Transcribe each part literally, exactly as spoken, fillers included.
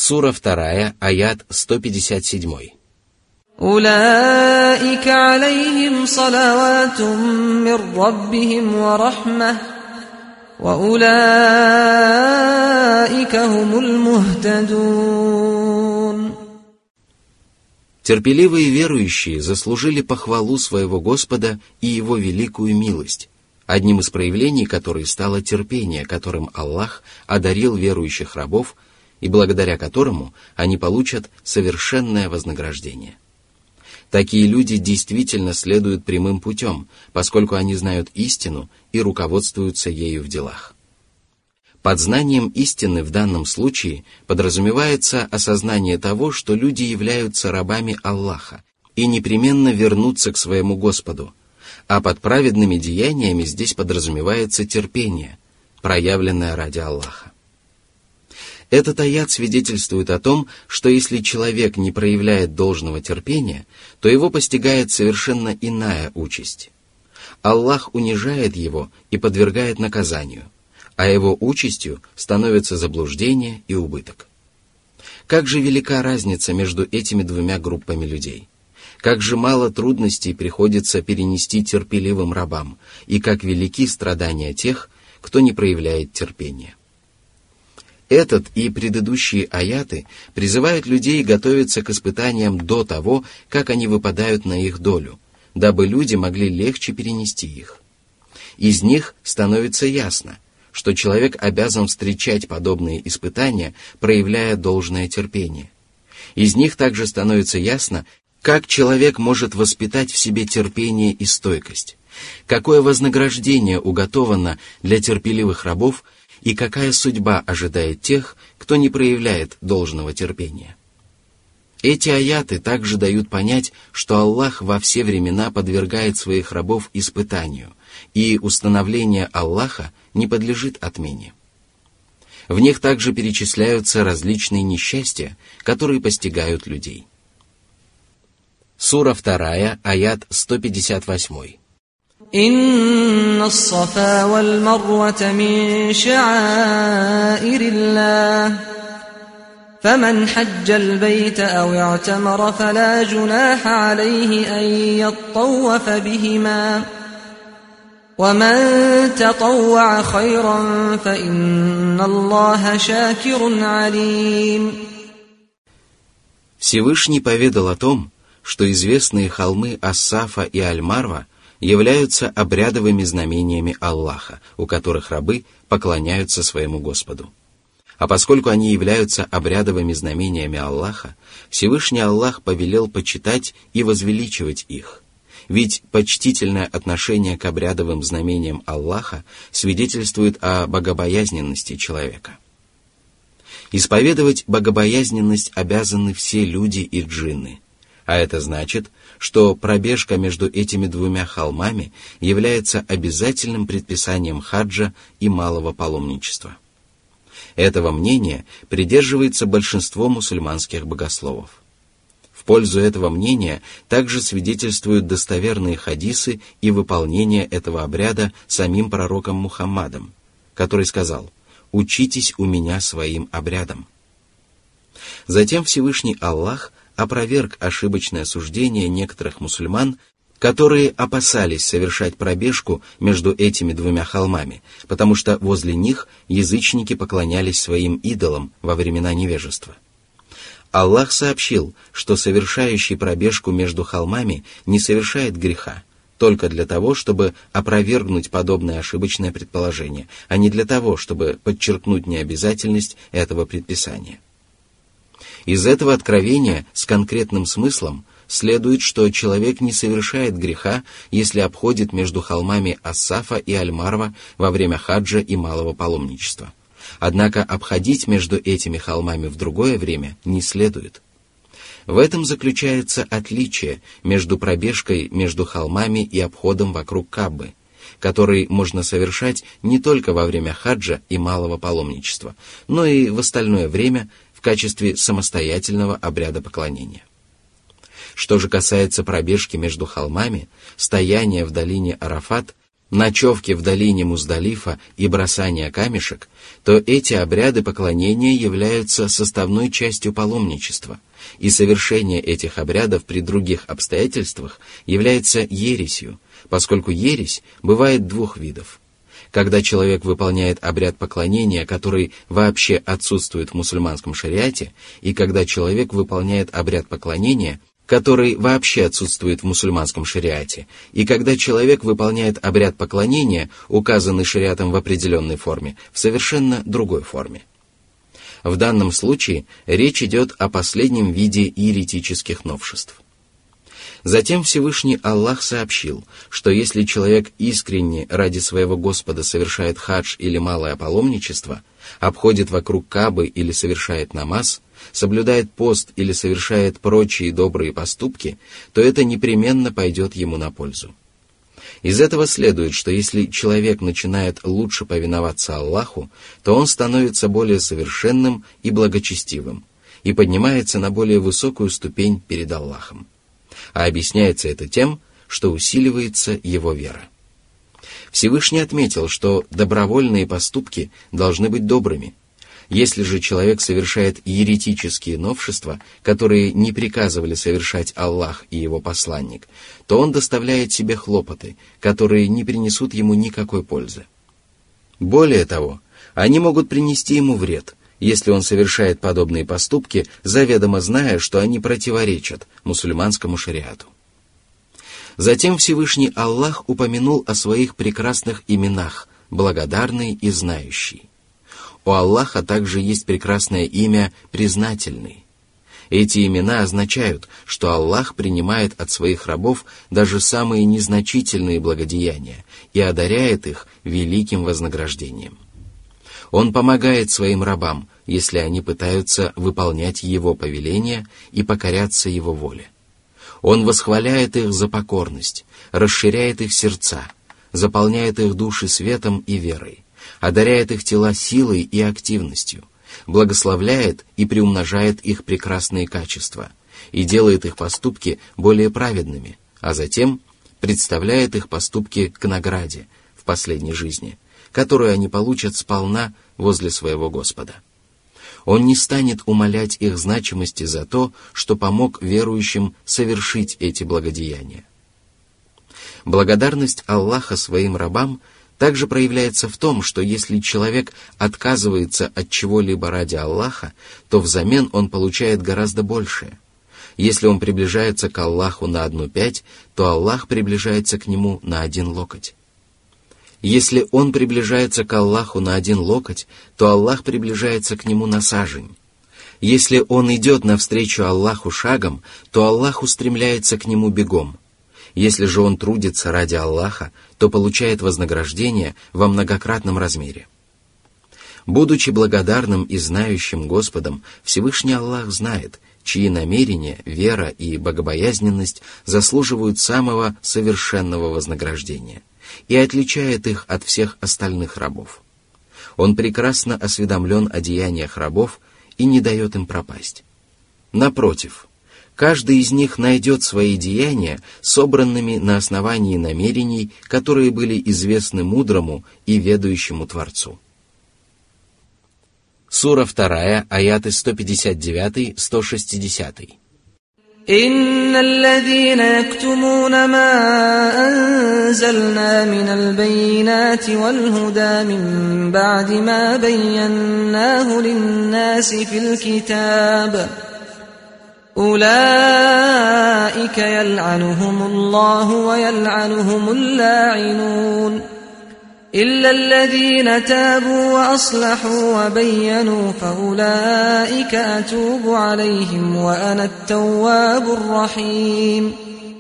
Сура вторая, аят сто пятьдесят семь. أولئك عليهم صلوات من ربهم ورحمة وأولئك هم المهتدون. Терпеливые верующие заслужили похвалу своего Господа и Его великую милость, одним из проявлений которой стало терпение, которым Аллах одарил верующих рабов, и благодаря которому они получат совершенное вознаграждение. Такие люди действительно следуют прямым путем, поскольку они знают истину и руководствуются ею в делах. Под знанием истины в данном случае подразумевается осознание того, что люди являются рабами Аллаха и непременно вернутся к своему Господу, а под праведными деяниями здесь подразумевается терпение, проявленное ради Аллаха. Этот аят свидетельствует о том, что если человек не проявляет должного терпения, то его постигает совершенно иная участь. Аллах унижает его и подвергает наказанию, а его участью становится заблуждение и убыток. Как же велика разница между этими двумя группами людей? Как же мало трудностей приходится перенести терпеливым рабам, и как велики страдания тех, кто не проявляет терпения. Этот и предыдущие аяты призывают людей готовиться к испытаниям до того, как они выпадают на их долю, дабы люди могли легче перенести их. Из них становится ясно, что человек обязан встречать подобные испытания, проявляя должное терпение. Из них также становится ясно, как человек может воспитать в себе терпение и стойкость, какое вознаграждение уготовано для терпеливых рабов и какая судьба ожидает тех, кто не проявляет должного терпения. Эти аяты также дают понять, что Аллах во все времена подвергает своих рабов испытанию, и установление Аллаха не подлежит отмене. В них также перечисляются различные несчастья, которые постигают людей. Сура вторая, аят сто пятьдесят восемь. إن الصفا والمروة من شعائر الله فمن حج البيت أو اعتمر فلا جناح عليه أن يطوف بهما ومن تطوع خيرا فإن الله شاكر عليم. Всевышний поведал о том, что известные холмы Ас-Сафа и Аль-Марва являются обрядовыми знамениями Аллаха, у которых рабы поклоняются своему Господу. А поскольку они являются обрядовыми знамениями Аллаха, Всевышний Аллах повелел почитать и возвеличивать их. Ведь почтительное отношение к обрядовым знамениям Аллаха свидетельствует о богобоязненности человека. Исповедовать богобоязненность обязаны все люди и джинны, а это значит, что пробежка между этими двумя холмами является обязательным предписанием хаджа и малого паломничества. Этого мнения придерживается большинство мусульманских богословов. В пользу этого мнения также свидетельствуют достоверные хадисы и выполнение этого обряда самим пророком Мухаммадом, который сказал: «Учитесь у меня своим обрядам». Затем Всевышний Аллах опроверг ошибочное суждение некоторых мусульман, которые опасались совершать пробежку между этими двумя холмами, потому что возле них язычники поклонялись своим идолам во времена невежества. Аллах сообщил, что совершающий пробежку между холмами не совершает греха, только для того, чтобы опровергнуть подобное ошибочное предположение, а не для того, чтобы подчеркнуть необязательность этого предписания. Из этого откровения с конкретным смыслом следует, что человек не совершает греха, если обходит между холмами Ас-Сафа и Аль-Марва во время хаджа и малого паломничества. Однако обходить между этими холмами в другое время не следует. В этом заключается отличие между пробежкой между холмами и обходом вокруг Каабы, который можно совершать не только во время хаджа и малого паломничества, но и в остальное время в качестве самостоятельного обряда поклонения. Что же касается пробежки между холмами, стояния в долине Арафат, ночевки в долине Муздалифа и бросания камешек, то эти обряды поклонения являются составной частью паломничества, и совершение этих обрядов при других обстоятельствах является ересью, поскольку ересь бывает двух видов. Когда человек выполняет обряд поклонения, который вообще отсутствует в мусульманском шариате, и когда человек выполняет обряд поклонения, который вообще отсутствует в мусульманском шариате, и когда человек выполняет обряд поклонения, указанный шариатом в определенной форме, в совершенно другой форме. В данном случае речь идет о последнем виде еретических новшеств. Затем Всевышний Аллах сообщил, что если человек искренне ради своего Господа совершает хадж или малое паломничество, обходит вокруг Каабы или совершает намаз, соблюдает пост или совершает прочие добрые поступки, то это непременно пойдет ему на пользу. Из этого следует, что если человек начинает лучше повиноваться Аллаху, то он становится более совершенным и благочестивым и поднимается на более высокую ступень перед Аллахом. А объясняется это тем, что усиливается его вера. Всевышний отметил, что добровольные поступки должны быть добрыми. Если же человек совершает еретические новшества, которые не приказывали совершать Аллах и его посланник, то он доставляет себе хлопоты, которые не принесут ему никакой пользы. Более того, они могут принести ему вред, если он совершает подобные поступки, заведомо зная, что они противоречат мусульманскому шариату. Затем Всевышний Аллах упомянул о своих прекрасных именах, благодарный и знающий. У Аллаха также есть прекрасное имя «признательный». Эти имена означают, что Аллах принимает от своих рабов даже самые незначительные благодеяния и одаряет их великим вознаграждением. Он помогает своим рабам, если они пытаются выполнять Его повеления и покоряться Его воле. Он восхваляет их за покорность, расширяет их сердца, заполняет их души светом и верой, одаряет их тела силой и активностью, благословляет и приумножает их прекрасные качества и делает их поступки более праведными, а затем представляет их поступки к награде в последней жизни, которую они получат сполна возле своего Господа. Он не станет умалять их значимости за то, что помог верующим совершить эти благодеяния. Благодарность Аллаха своим рабам также проявляется в том, что если человек отказывается от чего-либо ради Аллаха, то взамен он получает гораздо большее. Если он приближается к Аллаху на одну пять, то Аллах приближается к нему на один локоть. Если он приближается к Аллаху на один локоть, то Аллах приближается к нему на сажень. Если он идет навстречу Аллаху шагом, то Аллах устремляется к нему бегом. Если же он трудится ради Аллаха, то получает вознаграждение во многократном размере. Будучи благодарным и знающим Господом, Всевышний Аллах знает, чьи намерения, вера и богобоязненность заслуживают самого совершенного вознаграждения, и отличает их от всех остальных рабов. Он прекрасно осведомлен о деяниях рабов и не дает им пропасть. Напротив, каждый из них найдет свои деяния, собранными на основании намерений, которые были известны мудрому и ведающему Творцу. Сура вторая, аяты сто пятьдесят девять - сто шестьдесят. إن الذين يكتمون ما أنزلنا من البينات والهدى من بعد ما بيناه للناس في الكتاب أولئك يلعنهم الله ويلعنهم اللاعنون إلا الذين تابوا وأصلحوا وبينوا فأولئك أتوب عليهم وأنا التواب الرحيم.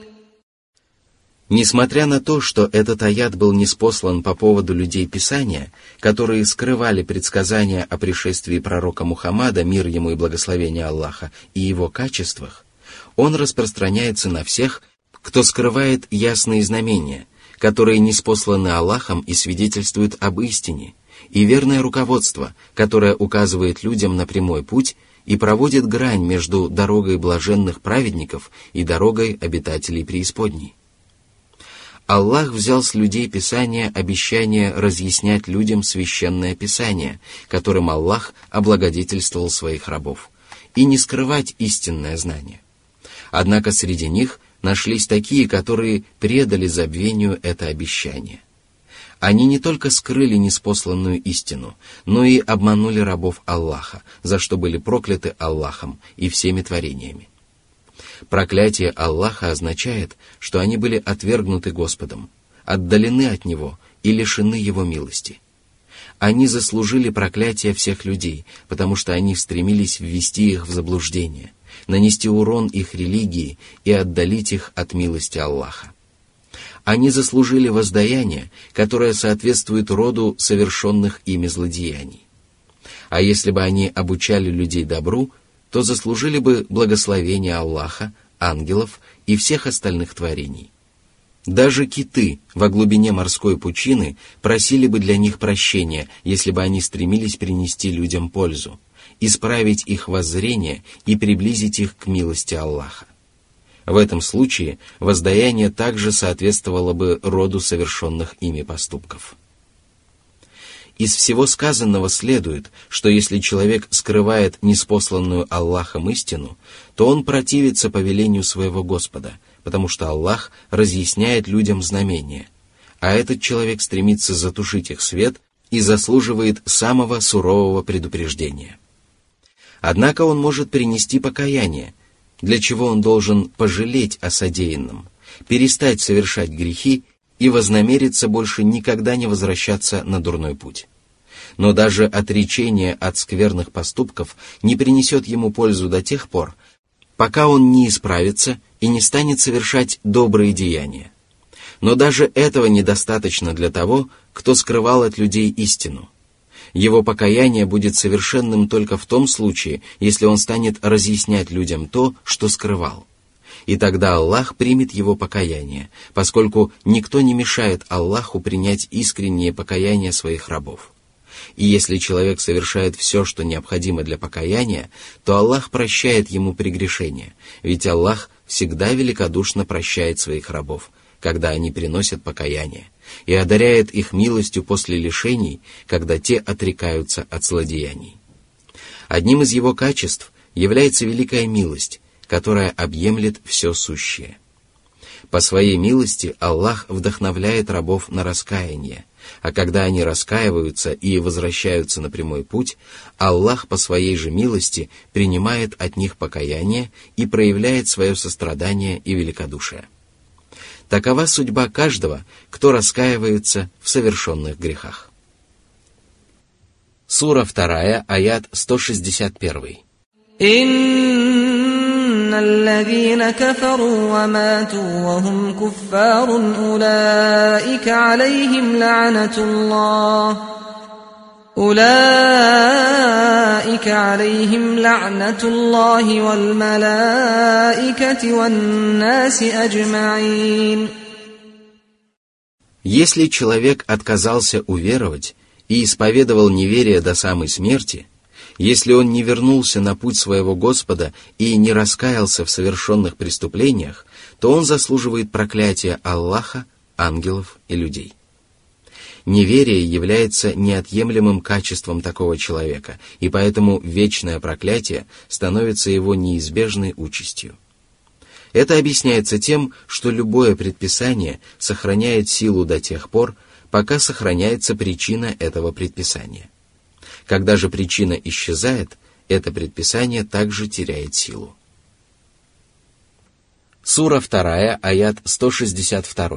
Несмотря на то, что этот аят был ниспослан по поводу людей Писания, которые скрывали предсказания о пришествии пророка Мухаммада, мир ему и благословение Аллаха, и его качествах, он распространяется на всех, кто скрывает ясные знамения, которые ниспосланы Аллахом и свидетельствуют об истине, и верное руководство, которое указывает людям на прямой путь и проводит грань между дорогой блаженных праведников и дорогой обитателей преисподней. Аллах взял с людей Писание обещание разъяснять людям священное Писание, которым Аллах облагодетельствовал своих рабов, и не скрывать истинное знание. Однако среди них нашлись такие, которые предали забвению это обещание. Они не только скрыли ниспосланную истину, но и обманули рабов Аллаха, за что были прокляты Аллахом и всеми творениями. Проклятие Аллаха означает, что они были отвергнуты Господом, отдалены от Него и лишены Его милости. Они заслужили проклятие всех людей, потому что они стремились ввести их в заблуждение, нанести урон их религии и отдалить их от милости Аллаха. Они заслужили воздаяние, которое соответствует роду совершенных ими злодеяний. А если бы они обучали людей добру, то заслужили бы благословение Аллаха, ангелов и всех остальных творений. Даже киты во глубине морской пучины просили бы для них прощения, если бы они стремились принести людям пользу, исправить их воззрение и приблизить их к милости Аллаха. В этом случае воздаяние также соответствовало бы роду совершенных ими поступков. Из всего сказанного следует, что если человек скрывает ниспосланную Аллахом истину, то он противится повелению своего Господа, потому что Аллах разъясняет людям знамения, а этот человек стремится затушить их свет и заслуживает самого сурового предупреждения. Однако он может принести покаяние, для чего он должен пожалеть о содеянном, перестать совершать грехи и вознамериться больше никогда не возвращаться на дурной путь. Но даже отречение от скверных поступков не принесет ему пользу до тех пор, пока он не исправится и не станет совершать добрые деяния. Но даже этого недостаточно для того, кто скрывал от людей истину. Его покаяние будет совершенным только в том случае, если он станет разъяснять людям то, что скрывал. И тогда Аллах примет его покаяние, поскольку никто не мешает Аллаху принять искреннее покаяние своих рабов. И если человек совершает все, что необходимо для покаяния, то Аллах прощает ему прегрешения, ведь Аллах всегда великодушно прощает своих рабов, когда они приносят покаяние, и одаряет их милостью после лишений, когда те отрекаются от злодеяний. Одним из его качеств является великая милость, которая объемлет все сущее. По своей милости Аллах вдохновляет рабов на раскаяние, а когда они раскаиваются и возвращаются на прямой путь, Аллах по своей же милости принимает от них покаяние и проявляет свое сострадание и великодушие. Такова судьба каждого, кто раскаивается в совершенных грехах. Сура вторая, аят сто шестьдесят один. إن الذين كفروا وماتوا وهم كفار أولئك عليهم لعنة الله أولئك عليهم لعنة الله والملائكة والناس أجمعين. Если человек отказался уверовать и исповедовал неверие до самой смерти, если он не вернулся на путь своего Господа и не раскаялся в совершенных преступлениях, то он заслуживает проклятия Аллаха, ангелов и людей. Неверие является неотъемлемым качеством такого человека, и поэтому вечное проклятие становится его неизбежной участью. Это объясняется тем, что любое предписание сохраняет силу до тех пор, пока сохраняется причина этого предписания. Когда же причина исчезает, это предписание также теряет силу. Сура вторая, аят сто шестьдесят два.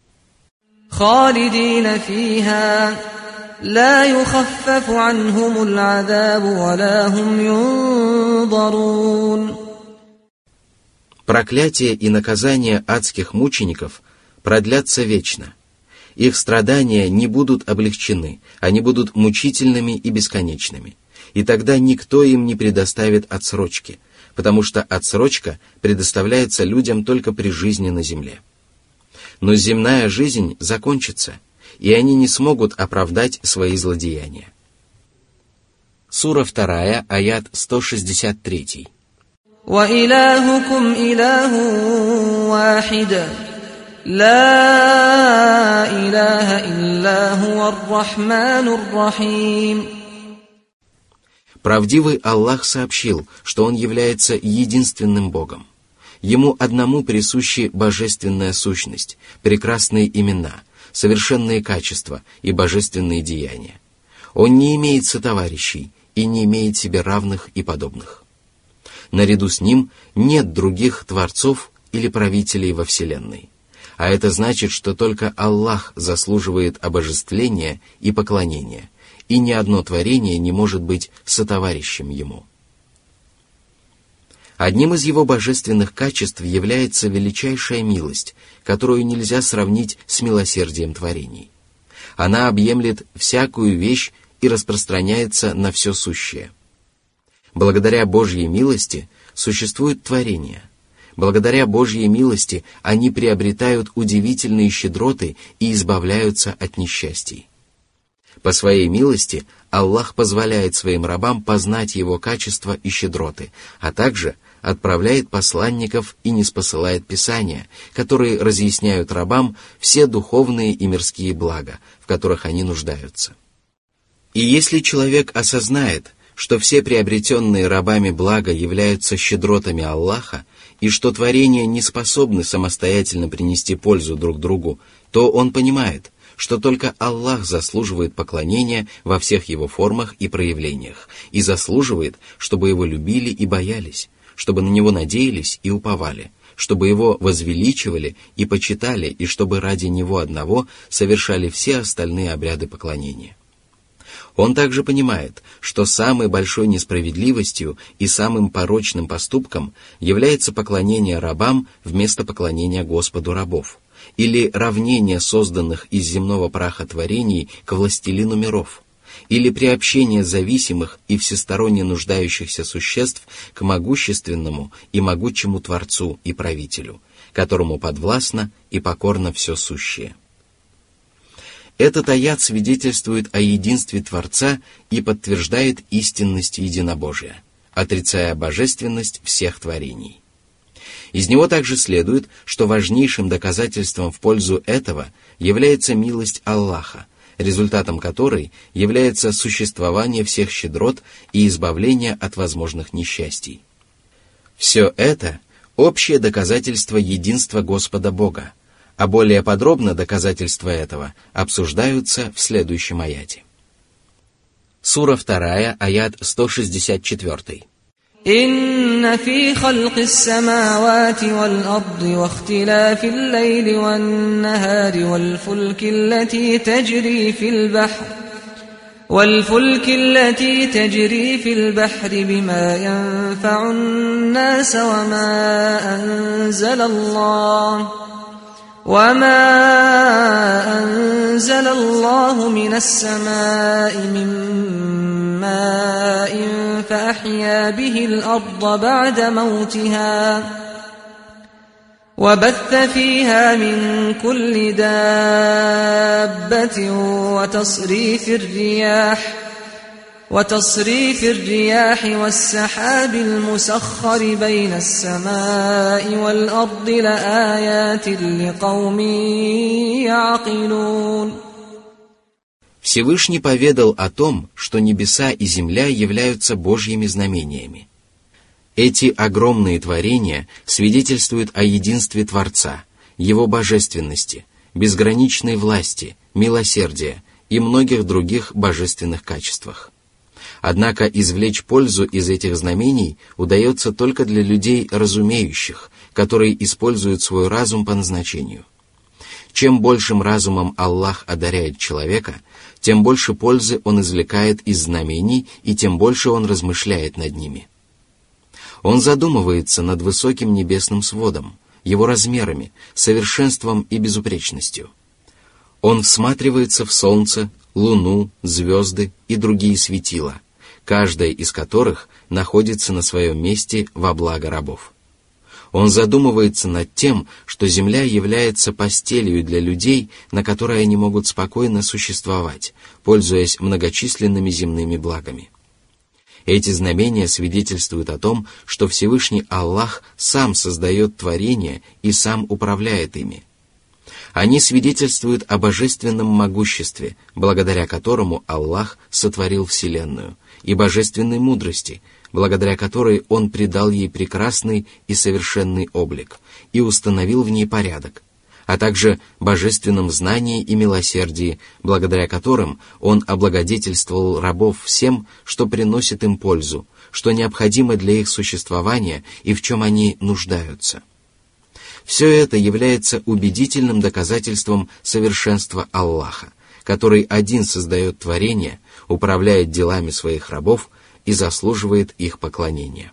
خالدين فيها لا يخفف عنهم العذاب ولا هم ينظرون. Проклятие и наказание адских мучеников продлятся вечно. Их страдания не будут облегчены, они будут мучительными и бесконечными. И тогда никто им не предоставит отсрочки, потому что отсрочка предоставляется людям только при жизни на земле. Но земная жизнь закончится, и они не смогут оправдать свои злодеяния. Сура вторая, аят сто шестьдесят три. وَإِلَٰهُكُمْ إِلَٰهٌ وَاحِدٌ لا إله إلا هو الرحمن الرحيم. Правдивый Аллах сообщил, что Он является единственным Богом. Ему одному присущи божественная сущность, прекрасные имена, совершенные качества и божественные деяния. Он не имеет сотоварищей и не имеет себе равных и подобных. Наряду с Ним нет других творцов или правителей во Вселенной. А это значит, что только Аллах заслуживает обожествления и поклонения, и ни одно творение не может быть сотоварищем Ему. Одним из Его божественных качеств является величайшая милость, которую нельзя сравнить с милосердием творений. Она объемлет всякую вещь и распространяется на все сущее. Благодаря Божьей милости существуют творения. Благодаря Божьей милости они приобретают удивительные щедроты и избавляются от несчастий. По своей милости Аллах позволяет своим рабам познать Его качества и щедроты, а также отправляет посланников и ниспосылает Писания, которые разъясняют рабам все духовные и мирские блага, в которых они нуждаются. И если человек осознает, что все приобретенные рабами блага являются щедротами Аллаха, и что творения не способны самостоятельно принести пользу друг другу, то он понимает, что только Аллах заслуживает поклонения во всех его формах и проявлениях, и заслуживает, чтобы его любили и боялись, чтобы на него надеялись и уповали, чтобы его возвеличивали и почитали, и чтобы ради него одного совершали все остальные обряды поклонения. Он также понимает, что самой большой несправедливостью и самым порочным поступком является поклонение рабам вместо поклонения Господу рабов, или равнение созданных из земного праха творений к властелину миров, или приобщение зависимых и всесторонне нуждающихся существ к могущественному и могучему Творцу и Правителю, которому подвластно и покорно все сущее. Этот аят свидетельствует о единстве Творца и подтверждает истинность единобожия, отрицая божественность всех творений. Из него также следует, что важнейшим доказательством в пользу этого является милость Аллаха, результатом которой является существование всех щедрот и избавление от возможных несчастий. Все это – общее доказательство единства Господа Бога, а более подробно доказательства этого обсуждаются в следующем аяте. Сура вторая, аят сто шестьдесят четыре. إن في خلق السماوات والأرض واختلاف الليل والنهار والفلك التي تجري في البحر والفلك التي تجري في البحر بما ينفع الناس وما أنزل الله وما أنزل الله من السماء من ماء فأحيا به الأرض بعد موتها وبث فيها من كل دابة وتصريف الرياح وتصريف الرياح والسحاب المسخر بين السماء والأرض لآيات لقوم يعقلون. Всевышний поведал о том, что небеса и земля являются Божьими знамениями. Эти огромные творения свидетельствуют о единстве Творца, Его божественности, безграничной власти, милосердия и многих других божественных качествах. Однако извлечь пользу из этих знамений удается только для людей разумеющих, которые используют свой разум по назначению. Чем большим разумом Аллах одаряет человека, тем больше пользы он извлекает из знамений и тем больше он размышляет над ними. Он задумывается над высоким небесным сводом, его размерами, совершенством и безупречностью. Он всматривается в солнце, луну, звезды и другие светила, каждая из которых находится на своем месте во благо рабов. Он задумывается над тем, что земля является постелью для людей, на которой они могут спокойно существовать, пользуясь многочисленными земными благами. Эти знамения свидетельствуют о том, что Всевышний Аллах сам создает творения и сам управляет ими. Они свидетельствуют о божественном могуществе, благодаря которому Аллах сотворил Вселенную, и божественной мудрости, благодаря которой Он придал ей прекрасный и совершенный облик и установил в ней порядок, а также божественном знании и милосердии, благодаря которым Он облагодетельствовал рабов всем, что приносит им пользу, что необходимо для их существования и в чем они нуждаются. Все это является убедительным доказательством совершенства Аллаха, который один создает творения, управляет делами своих рабов и заслуживает их поклонения.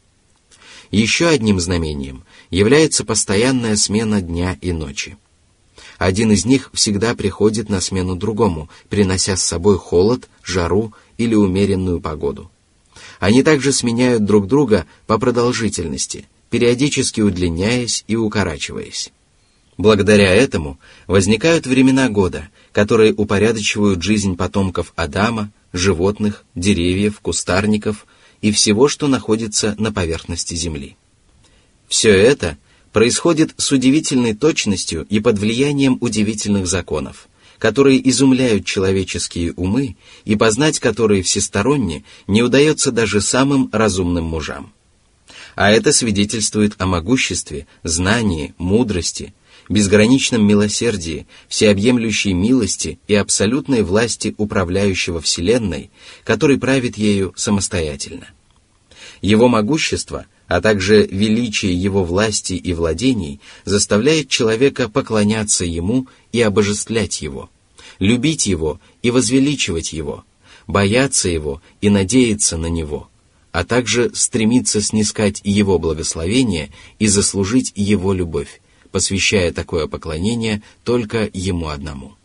Еще одним знамением является постоянная смена дня и ночи. Один из них всегда приходит на смену другому, принося с собой холод, жару или умеренную погоду. Они также сменяют друг друга по продолжительности, периодически удлиняясь и укорачиваясь. Благодаря этому возникают времена года, которые упорядочивают жизнь потомков Адама, животных, деревьев, кустарников и всего, что находится на поверхности земли. Все это происходит с удивительной точностью и под влиянием удивительных законов, которые изумляют человеческие умы и познать которые всесторонне не удается даже самым разумным мужам. А это свидетельствует о могуществе, знании, мудрости, безграничном милосердии, всеобъемлющей милости и абсолютной власти управляющего Вселенной, который правит ею самостоятельно. Его могущество, а также величие его власти и владений заставляет человека поклоняться ему и обожествлять его, любить его и возвеличивать его, бояться его и надеяться на него, а также стремиться снискать его благословение и заслужить его любовь, посвящая такое поклонение только ему одному.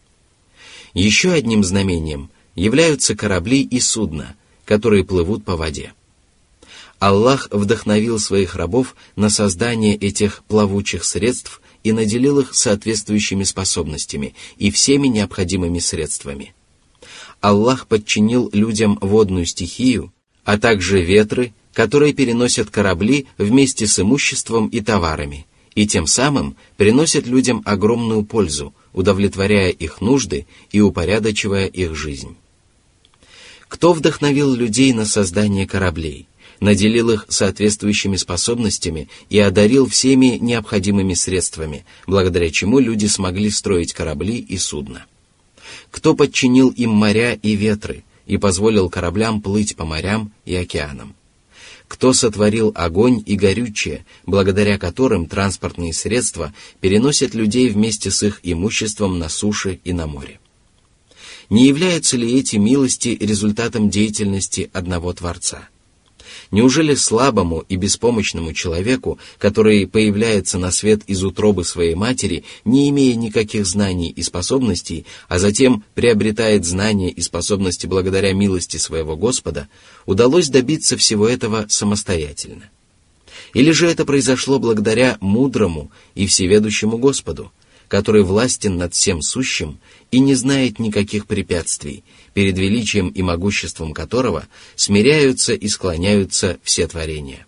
Еще одним знамением являются корабли и судна, которые плывут по воде. Аллах вдохновил своих рабов на создание этих плавучих средств и наделил их соответствующими способностями и всеми необходимыми средствами. Аллах подчинил людям водную стихию, а также ветры, которые переносят корабли вместе с имуществом и товарами, и тем самым приносят людям огромную пользу, удовлетворяя их нужды и упорядочивая их жизнь. Кто вдохновил людей на создание кораблей, наделил их соответствующими способностями и одарил всеми необходимыми средствами, благодаря чему люди смогли строить корабли и судна? Кто подчинил им моря и ветры и позволил кораблям плыть по морям и океанам? Кто сотворил огонь и горючее, благодаря которым транспортные средства переносят людей вместе с их имуществом на суше и на море? Не являются ли эти милости результатом деятельности одного Творца? Неужели слабому и беспомощному человеку, который появляется на свет из утробы своей матери, не имея никаких знаний и способностей, а затем приобретает знания и способности благодаря милости своего Господа, удалось добиться всего этого самостоятельно? Или же это произошло благодаря мудрому и всеведущему Господу, который властен над всем сущим и не знает никаких препятствий, перед величием и могуществом которого смиряются и склоняются все творения?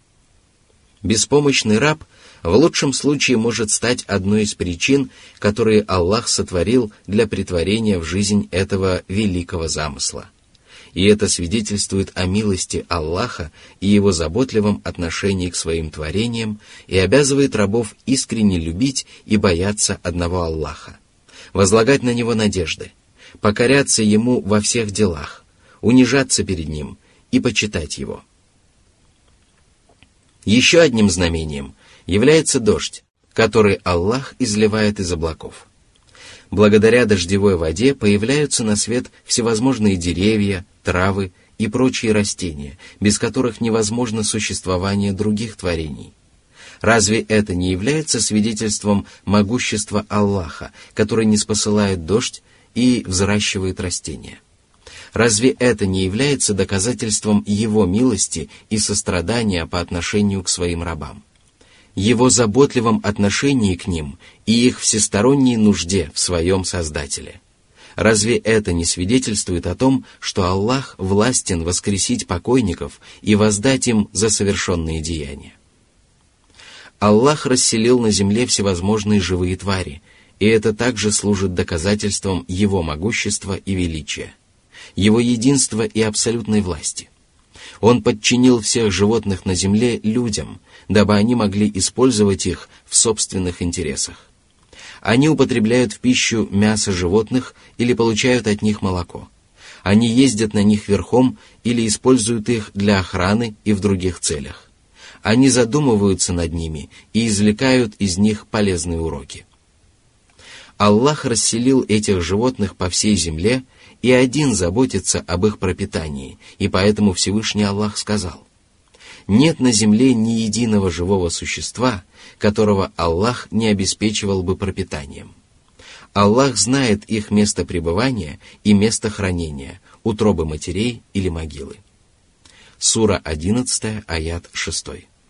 Беспомощный раб в лучшем случае может стать одной из причин, которые Аллах сотворил для претворения в жизнь этого великого замысла. И это свидетельствует о милости Аллаха и его заботливом отношении к своим творениям и обязывает рабов искренне любить и бояться одного Аллаха, возлагать на него надежды, покоряться ему во всех делах, унижаться перед ним и почитать его. Еще одним знамением является дождь, который Аллах изливает из облаков. Благодаря дождевой воде появляются на свет всевозможные деревья, травы и прочие растения, без которых невозможно существование других творений. Разве это не является свидетельством могущества Аллаха, который ниспосылает дождь и взращивает растения? Разве это не является доказательством Его милости и сострадания по отношению к своим рабам, Его заботливом отношении к ним и их всесторонней нужде в своем Создателе? Разве это не свидетельствует о том, что Аллах властен воскресить покойников и воздать им за совершенные деяния? Аллах расселил на земле всевозможные живые твари, и это также служит доказательством Его могущества и величия, Его единства и абсолютной власти. Он подчинил всех животных на земле людям, дабы они могли использовать их в собственных интересах. Они употребляют в пищу мясо животных или получают от них молоко. Они ездят на них верхом или используют их для охраны и в других целях. Они задумываются над ними и извлекают из них полезные уроки. Аллах расселил этих животных по всей земле и один заботится об их пропитании, и поэтому Всевышний Аллах сказал: «Нет на земле ни единого живого существа, которого Аллах не обеспечивал бы пропитанием. Аллах знает их место пребывания и место хранения, утробы матерей или могилы». Сура одиннадцатая, аят шесть.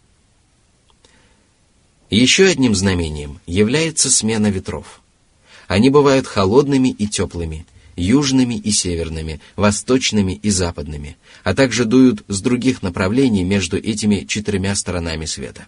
Еще одним знамением является смена ветров. Они бывают холодными и теплыми, южными и северными, восточными и западными, а также дуют с других направлений между этими четырьмя сторонами света.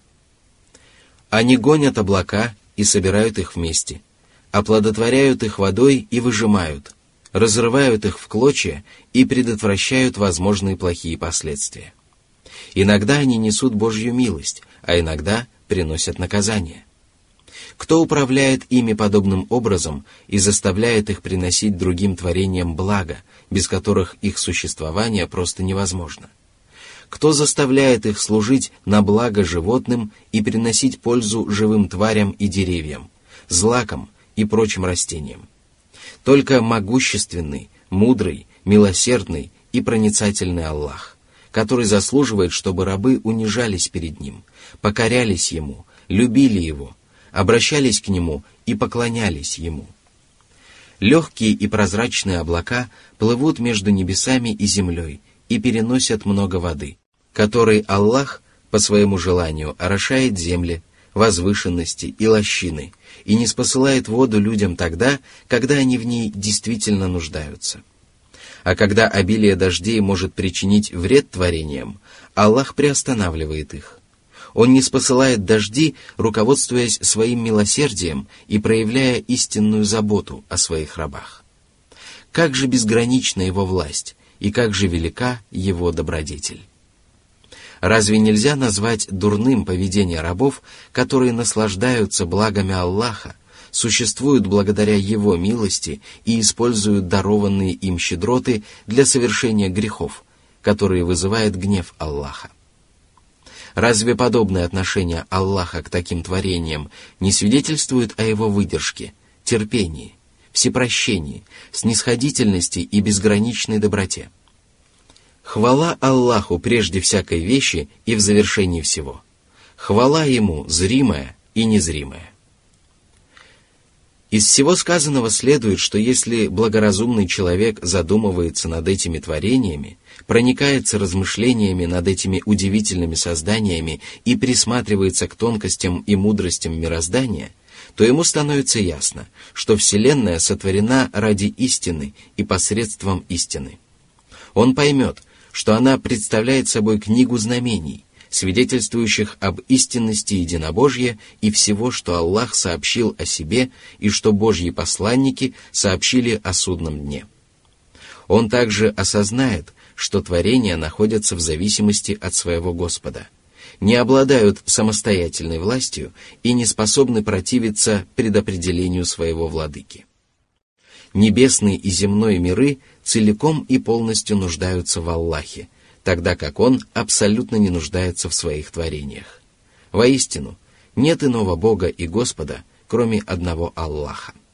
Они гонят облака и собирают их вместе, оплодотворяют их водой и выжимают, разрывают их в клочья и предотвращают возможные плохие последствия. Иногда они несут Божью милость, а иногда приносят наказание. Кто управляет ими подобным образом и заставляет их приносить другим творениям благо, без которых их существование просто невозможно? Кто заставляет их служить на благо животным и приносить пользу живым тварям и деревьям, злакам и прочим растениям? Только могущественный, мудрый, милосердный и проницательный Аллах, который заслуживает, чтобы рабы унижались перед Ним, покорялись Ему, любили Его, обращались к Нему и поклонялись Ему. Легкие и прозрачные облака плывут между небесами и землей и переносят много воды, которой Аллах по своему желанию орошает земли, возвышенности и лощины и не спосылает воду людям тогда, когда они в ней действительно нуждаются. А когда обилие дождей может причинить вред творениям, Аллах приостанавливает их. Он не спосылает дожди, руководствуясь своим милосердием и проявляя истинную заботу о своих рабах. Как же безгранична Его власть, и как же велика Его добродетель! Разве нельзя назвать дурным поведение рабов, которые наслаждаются благами Аллаха, существуют благодаря Его милости и используют дарованные им щедроты для совершения грехов, которые вызывают гнев Аллаха? Разве подобное отношение Аллаха к таким творениям не свидетельствует о Его выдержке, терпении, всепрощении, снисходительности и безграничной доброте? Хвала Аллаху прежде всякой вещи и в завершении всего. Хвала Ему зримая и незримая. Из всего сказанного следует, что если благоразумный человек задумывается над этими творениями, проникается размышлениями над этими удивительными созданиями и присматривается к тонкостям и мудростям мироздания, то ему становится ясно, что Вселенная сотворена ради истины и посредством истины. Он поймет, что она представляет собой книгу знамений, свидетельствующих об истинности единобожья и всего, что Аллах сообщил о себе и что Божьи посланники сообщили о судном дне. Он также осознает, что творения находятся в зависимости от своего Господа, не обладают самостоятельной властью и не способны противиться предопределению своего владыки. Небесный и земной миры целиком и полностью нуждаются в Аллахе, тогда как Он абсолютно не нуждается в своих творениях. Воистину, нет иного Бога и Господа, кроме одного Аллаха.